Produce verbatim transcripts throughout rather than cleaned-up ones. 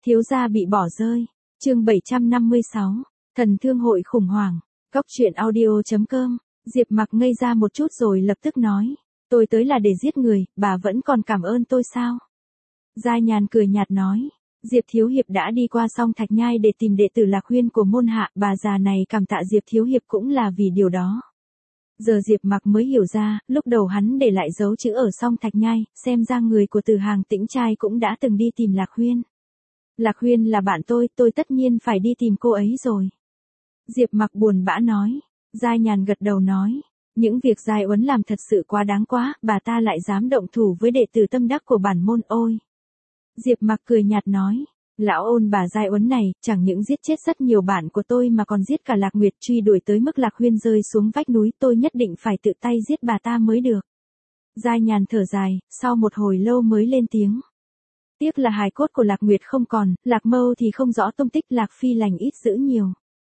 Thiếu gia bị bỏ rơi. Chương bảy trăm năm mươi sáu. Thần thương hội khủng hoảng. Góc truyện audio chấm com. Diệp Mặc ngây ra một chút rồi lập tức nói, tôi tới là để giết người, bà vẫn còn cảm ơn tôi sao? Giai Nhàn cười nhạt nói, Diệp Thiếu Hiệp đã đi qua song Thạch Nhai để tìm đệ tử Lạc Huyên của môn hạ, bà già này cảm tạ Diệp Thiếu Hiệp cũng là vì điều đó. Giờ Diệp Mặc mới hiểu ra, lúc đầu hắn để lại dấu chữ ở song Thạch Nhai, xem ra người của Từ Hàng Tĩnh Trai cũng đã từng đi tìm Lạc Huyên. Lạc Huyên là bạn tôi, tôi tất nhiên phải đi tìm cô ấy rồi. Diệp Mặc buồn bã nói. Giai Nhàn gật đầu nói, những việc Giai Uấn làm thật sự quá đáng quá, bà ta lại dám động thủ với đệ tử tâm đắc của bản môn ôi. Diệp Mặc cười nhạt nói, lão ôn bà Giai Uấn này, chẳng những giết chết rất nhiều bạn của tôi mà còn giết cả Lạc Nguyệt truy đuổi tới mức Lạc Huyên rơi xuống vách núi, tôi nhất định phải tự tay giết bà ta mới được. Giai Nhàn thở dài, sau một hồi lâu mới lên tiếng. Tiếc là hài cốt của Lạc Nguyệt không còn, Lạc Mâu thì không rõ tung tích, Lạc Phi lành ít dữ nhiều.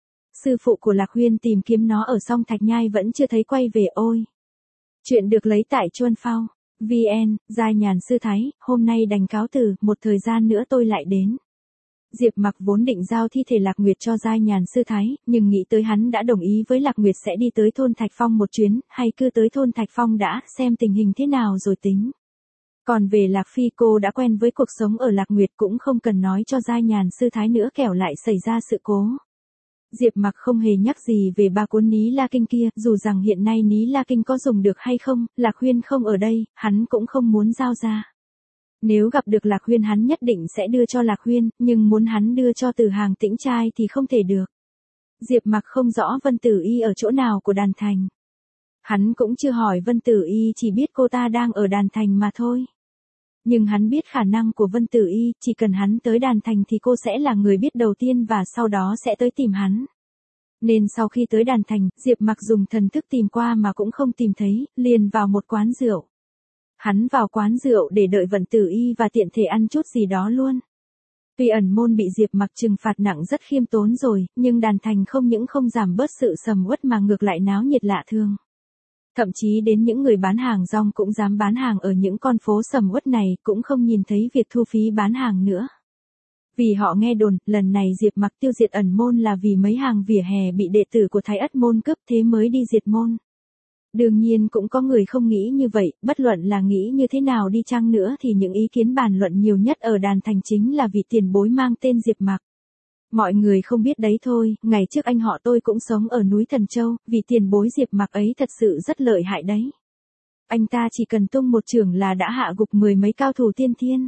Sư phụ của Lạc Huyên tìm kiếm nó ở song Thạch Nhai vẫn chưa thấy quay về ôi. Chuyện được lấy tại Chuân Phao. vê en, Giai Nhàn sư thái, hôm nay đành cáo từ, một thời gian nữa tôi lại đến. Diệp Mặc vốn định giao thi thể Lạc Nguyệt cho Giai Nhàn sư thái, nhưng nghĩ tới hắn đã đồng ý với Lạc Nguyệt sẽ đi tới thôn Thạch Phong một chuyến, hay cứ tới thôn Thạch Phong đã, xem tình hình thế nào rồi tính. Còn về Lạc Phi, cô đã quen với cuộc sống ở Lạc Nguyệt, cũng không cần nói cho Giai Nhàn sư thái nữa kẻo lại xảy ra sự cố. Diệp Mặc không hề nhắc gì về ba cuốn Ní La Kinh kia, dù rằng hiện nay Ní La Kinh có dùng được hay không, Lạc Huyên không ở đây, hắn cũng không muốn giao ra. Nếu gặp được Lạc Huyên hắn nhất định sẽ đưa cho Lạc Huyên, nhưng muốn hắn đưa cho Từ Hàng Tĩnh Trai thì không thể được. Diệp Mặc không rõ Vân Tử Y ở chỗ nào của Đàn Thành. Hắn cũng chưa hỏi Vân Tử Y, chỉ biết cô ta đang ở Đàn Thành mà thôi. Nhưng hắn biết khả năng của Vân Tử Y, chỉ cần hắn tới Đàn Thành thì cô sẽ là người biết đầu tiên và sau đó sẽ tới tìm hắn. Nên sau khi tới Đàn Thành, Diệp Mặc dùng thần thức tìm qua mà cũng không tìm thấy, liền vào một quán rượu. Hắn vào quán rượu để đợi Vân Tử Y và tiện thể ăn chút gì đó luôn. Tuy ẩn môn bị Diệp Mặc trừng phạt nặng rất khiêm tốn rồi, nhưng Đàn Thành không những không giảm bớt sự sầm uất mà ngược lại náo nhiệt lạ thường. Thậm chí đến những người bán hàng rong cũng dám bán hàng ở những con phố sầm uất này, cũng không nhìn thấy việc thu phí bán hàng nữa. Vì họ nghe đồn, lần này Diệp Mặc tiêu diệt ẩn môn là vì mấy hàng vỉa hè bị đệ tử của Thái Ất môn cướp, thế mới đi diệt môn. Đương nhiên cũng có người không nghĩ như vậy, bất luận là nghĩ như thế nào đi chăng nữa thì những ý kiến bàn luận nhiều nhất ở Đàn Thành chính là vị tiền bối mang tên Diệp Mặc. Mọi người không biết đấy thôi, ngày trước anh họ tôi cũng sống ở núi Thần Châu, vì tiền bối Diệp Mặc ấy thật sự rất lợi hại đấy. Anh ta chỉ cần tung một chưởng là đã hạ gục mười mấy cao thủ tiên thiên.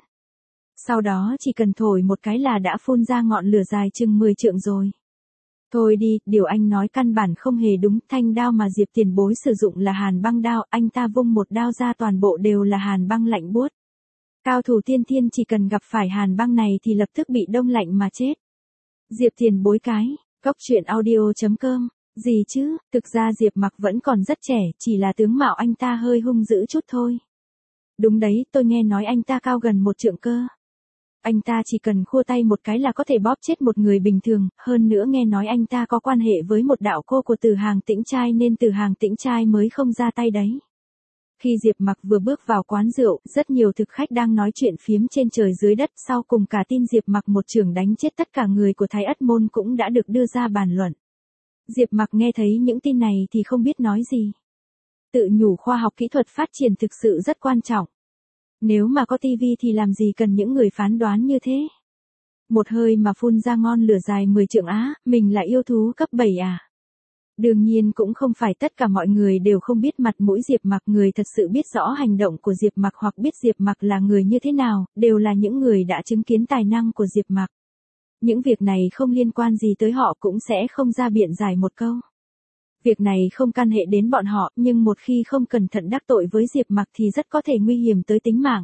Sau đó chỉ cần thổi một cái là đã phun ra ngọn lửa dài chừng mười trượng rồi. Thôi đi, điều anh nói căn bản không hề đúng, thanh đao mà Diệp tiền bối sử dụng là hàn băng đao, anh ta vung một đao ra toàn bộ đều là hàn băng lạnh buốt. Cao thủ tiên thiên chỉ cần gặp phải hàn băng này thì lập tức bị đông lạnh mà chết. Diệp tiền bối cái, góc truyện audio chấm com, gì chứ, thực ra Diệp Mặc vẫn còn rất trẻ, chỉ là tướng mạo anh ta hơi hung dữ chút thôi. Đúng đấy, tôi nghe nói anh ta cao gần một trượng cơ. Anh ta chỉ cần khua tay một cái là có thể bóp chết một người bình thường, hơn nữa nghe nói anh ta có quan hệ với một đạo cô của Từ Hàng Tĩnh Trai nên Từ Hàng Tĩnh Trai mới không ra tay đấy. Khi Diệp Mặc vừa bước vào quán rượu, rất nhiều thực khách đang nói chuyện phiếm trên trời dưới đất, sau cùng cả tin Diệp Mặc một chưởng đánh chết tất cả người của Thái Ất môn cũng đã được đưa ra bàn luận. Diệp Mặc nghe thấy những tin này thì không biết nói gì. Tự nhủ khoa học kỹ thuật phát triển thực sự rất quan trọng. Nếu mà có tivi thì làm gì cần những người phán đoán như thế. Một hơi mà phun ra ngọn lửa dài mười trượng á, mình là yêu thú cấp bảy à. Đương nhiên cũng không phải tất cả mọi người đều không biết mặt mũi Diệp Mặc, người thật sự biết rõ hành động của Diệp Mặc hoặc biết Diệp Mặc là người như thế nào, đều là những người đã chứng kiến tài năng của Diệp Mặc. Những việc này không liên quan gì tới họ cũng sẽ không ra biện giải một câu. Việc này không can hệ đến bọn họ, nhưng một khi không cẩn thận đắc tội với Diệp Mặc thì rất có thể nguy hiểm tới tính mạng.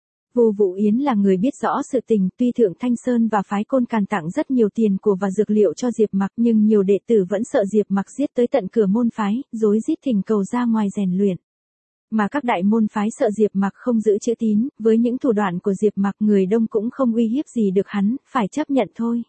Vô Vũ Yến là người biết rõ sự tình, tuy Thượng Thanh Sơn và phái Côn Càn tặng rất nhiều tiền của và dược liệu cho Diệp Mặc, nhưng nhiều đệ tử vẫn sợ Diệp Mặc giết tới tận cửa môn phái, rối rít thỉnh cầu ra ngoài rèn luyện. Mà các đại môn phái sợ Diệp Mặc không giữ chữ tín, với những thủ đoạn của Diệp Mặc người đông cũng không uy hiếp gì được hắn, phải chấp nhận thôi.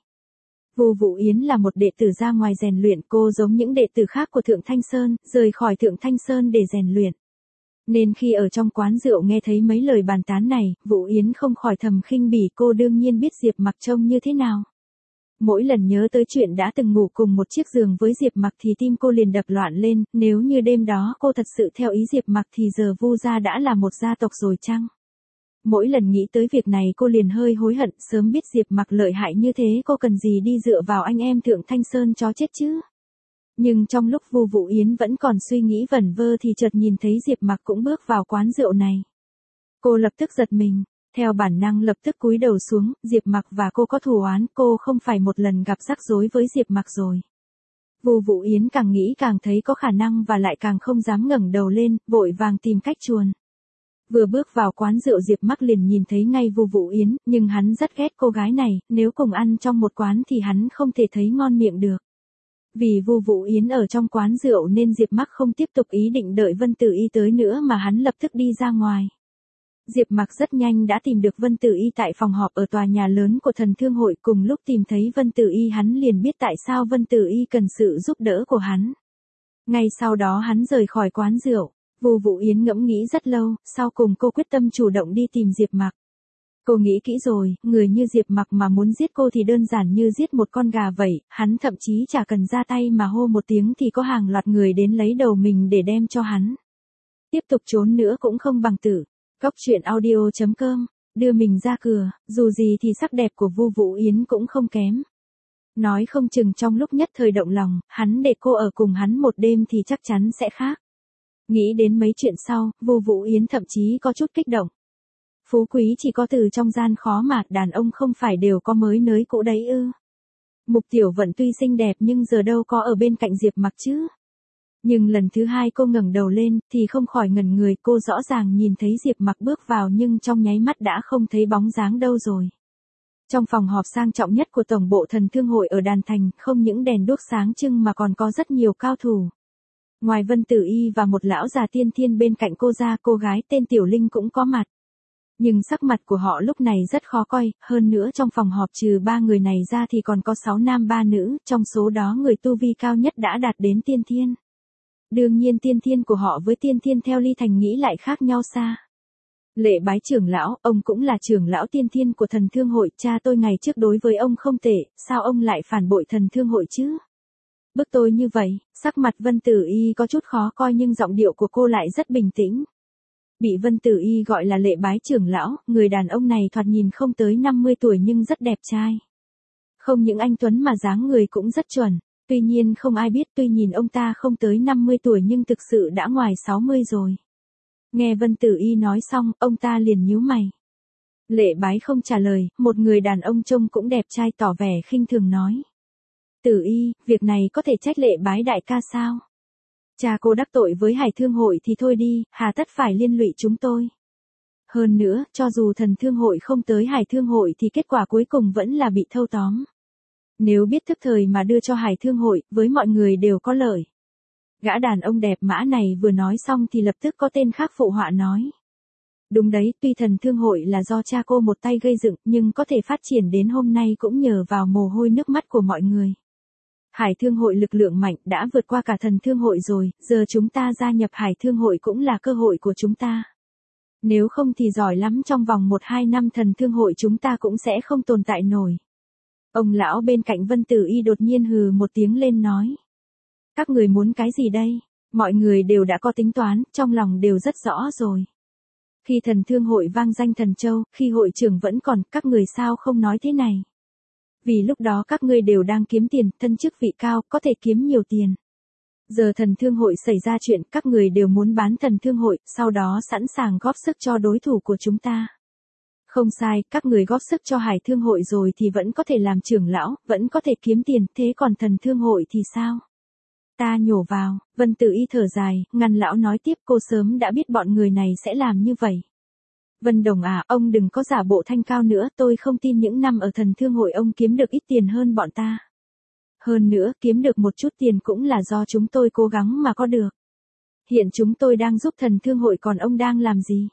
Vô Vũ Yến là một đệ tử ra ngoài rèn luyện, cô giống những đệ tử khác của Thượng Thanh Sơn, rời khỏi Thượng Thanh Sơn để rèn luyện. Nên khi ở trong quán rượu nghe thấy mấy lời bàn tán này, Vũ Yến không khỏi thầm khinh bỉ, cô đương nhiên biết Diệp Mặc trông như thế nào. Mỗi lần nhớ tới chuyện đã từng ngủ cùng một chiếc giường với Diệp Mặc thì tim cô liền đập loạn lên, nếu như đêm đó cô thật sự theo ý Diệp Mặc thì giờ Vu gia đã là một gia tộc rồi chăng? Mỗi lần nghĩ tới việc này cô liền hơi hối hận, sớm biết Diệp Mặc lợi hại như thế cô cần gì đi dựa vào anh em Thượng Thanh Sơn chó chết chứ. Nhưng trong lúc Vu Vũ Yến vẫn còn suy nghĩ vẩn vơ thì chợt nhìn thấy Diệp Mặc cũng bước vào quán rượu này. Cô lập tức giật mình, theo bản năng lập tức cúi đầu xuống, Diệp Mặc và cô có thù oán, cô không phải một lần gặp rắc rối với Diệp Mặc rồi. Vu Vũ Yến càng nghĩ càng thấy có khả năng và lại càng không dám ngẩng đầu lên, vội vàng tìm cách chuồn. Vừa bước vào quán rượu Diệp Mặc liền nhìn thấy ngay Vu Vũ Yến, nhưng hắn rất ghét cô gái này, nếu cùng ăn trong một quán thì hắn không thể thấy ngon miệng được. Vì Vu Vũ Yến ở trong quán rượu nên Diệp Mặc không tiếp tục ý định đợi Vân Tử Y tới nữa mà hắn lập tức đi ra ngoài. Diệp Mặc rất nhanh đã tìm được Vân Tử Y tại phòng họp ở tòa nhà lớn của Thần Thương hội, cùng lúc tìm thấy Vân Tử Y hắn liền biết tại sao Vân Tử Y cần sự giúp đỡ của hắn. Ngay sau đó hắn rời khỏi quán rượu. Vu Vũ Yến ngẫm nghĩ rất lâu, sau cùng cô quyết tâm chủ động đi tìm Diệp Mặc. Cô nghĩ kỹ rồi, người như Diệp Mặc mà muốn giết cô thì đơn giản như giết một con gà vậy, hắn thậm chí chả cần ra tay mà hô một tiếng thì có hàng loạt người đến lấy đầu mình để đem cho hắn. Tiếp tục trốn nữa cũng không bằng tử. Góc truyện audio chấm com, đưa mình ra cửa, dù gì thì sắc đẹp của Vu Vũ Yến cũng không kém. Nói không chừng trong lúc nhất thời động lòng, hắn để cô ở cùng hắn một đêm thì chắc chắn sẽ khác. Nghĩ đến mấy chuyện sau, Vu Vũ Yến thậm chí có chút kích động. Phú quý chỉ có từ trong gian khó mà, đàn ông không phải đều có mới nới cũ đấy ư. Mục Tiểu Vận tuy xinh đẹp nhưng giờ đâu có ở bên cạnh Diệp Mặc chứ. Nhưng lần thứ hai cô ngẩng đầu lên, thì không khỏi ngẩn người, cô rõ ràng nhìn thấy Diệp Mặc bước vào nhưng trong nháy mắt đã không thấy bóng dáng đâu rồi. Trong phòng họp sang trọng nhất của Tổng bộ Thần Thương hội ở Đàn Thành, không những đèn đuốc sáng trưng mà còn có rất nhiều cao thủ. Ngoài Vân Tử Y và một lão già tiên thiên bên cạnh cô ra, cô gái tên Tiểu Linh cũng có mặt. Nhưng sắc mặt của họ lúc này rất khó coi, hơn nữa trong phòng họp trừ ba người này ra thì còn có sáu nam ba nữ, trong số đó người tu vi cao nhất đã đạt đến tiên thiên. Đương nhiên tiên thiên của họ với tiên thiên theo Ly Thành nghĩ lại khác nhau xa. Lệ Bái trưởng lão, ông cũng là trưởng lão tiên thiên của Thần Thương hội, cha tôi ngày trước đối với ông không tệ, sao ông lại phản bội Thần Thương hội chứ? Bức tôi như vậy, sắc mặt Vân Tử Y có chút khó coi nhưng giọng điệu của cô lại rất bình tĩnh. Bị Vân Tử Y gọi là Lệ Bái trưởng lão, người đàn ông này thoạt nhìn không tới năm mươi tuổi nhưng rất đẹp trai. Không những anh tuấn mà dáng người cũng rất chuẩn, tuy nhiên không ai biết tuy nhìn ông ta không tới năm mươi tuổi nhưng thực sự đã ngoài sáu mươi rồi. Nghe Vân Tử Y nói xong, ông ta liền nhíu mày. Lệ Bái không trả lời, một người đàn ông trông cũng đẹp trai tỏ vẻ khinh thường nói. Tử Y, việc này có thể trách Lệ Bái đại ca sao? Cha cô đắc tội với Hải Thương hội thì thôi đi, hà tất phải liên lụy chúng tôi. Hơn nữa, cho dù Thần Thương hội không tới Hải Thương hội thì kết quả cuối cùng vẫn là bị thâu tóm. Nếu biết thức thời mà đưa cho Hải Thương hội, với mọi người đều có lợi. Gã đàn ông đẹp mã này vừa nói xong thì lập tức có tên khác phụ họa nói. Đúng đấy, tuy Thần Thương hội là do cha cô một tay gây dựng, nhưng có thể phát triển đến hôm nay cũng nhờ vào mồ hôi nước mắt của mọi người. Hải Thương hội lực lượng mạnh đã vượt qua cả Thần Thương hội rồi, giờ chúng ta gia nhập Hải Thương hội cũng là cơ hội của chúng ta. Nếu không thì giỏi lắm trong vòng một hai năm Thần Thương hội chúng ta cũng sẽ không tồn tại nổi. Ông lão bên cạnh Vân Tử Y đột nhiên hừ một tiếng lên nói. Các người muốn cái gì đây? Mọi người đều đã có tính toán, trong lòng đều rất rõ rồi. Khi Thần Thương hội vang danh Thần Châu, khi hội trưởng vẫn còn, các người sao không nói thế này? Vì lúc đó các ngươi đều đang kiếm tiền, thân chức vị cao, có thể kiếm nhiều tiền. Giờ Thần Thương hội xảy ra chuyện, các người đều muốn bán Thần Thương hội, sau đó sẵn sàng góp sức cho đối thủ của chúng ta. Không sai, các người góp sức cho Hải Thương hội rồi thì vẫn có thể làm trưởng lão, vẫn có thể kiếm tiền, thế còn Thần Thương hội thì sao? Ta nhổ vào, Vân Tử Y thở dài, ngăn lão nói tiếp, cô sớm đã biết bọn người này sẽ làm như vậy. Vân Đồng à, ông đừng có giả bộ thanh cao nữa, tôi không tin những năm ở Thần Thương hội ông kiếm được ít tiền hơn bọn ta. Hơn nữa, kiếm được một chút tiền cũng là do chúng tôi cố gắng mà có được. Hiện chúng tôi đang giúp Thần Thương hội còn ông đang làm gì?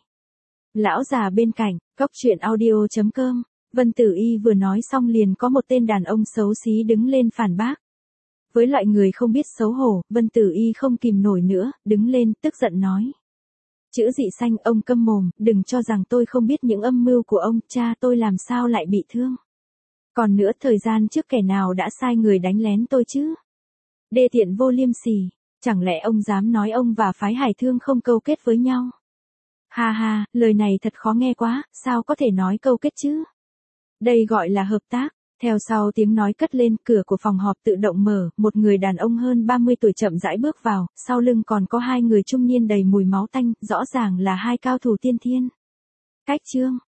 Lão già bên cạnh, góc truyện audio chấm com, Vân Tử Y vừa nói xong liền có một tên đàn ông xấu xí đứng lên phản bác. Với loại người không biết xấu hổ, Vân Tử Y không kìm nổi nữa, đứng lên, tức giận nói. Chữ dị xanh, ông câm mồm, đừng cho rằng tôi không biết những âm mưu của ông, cha tôi làm sao lại bị thương. Còn nữa, thời gian trước kẻ nào đã sai người đánh lén tôi chứ? Đê tiện vô liêm sỉ, chẳng lẽ ông dám nói ông và phái Hải Thương không câu kết với nhau? Ha ha, lời này thật khó nghe quá, sao có thể nói câu kết chứ? Đây gọi là hợp tác. Theo sau tiếng nói cất lên, cửa của phòng họp tự động mở, một người đàn ông hơn ba mươi tuổi chậm rãi bước vào, sau lưng còn có hai người trung niên đầy mùi máu tanh, rõ ràng là hai cao thủ tiên thiên. Cách Trương,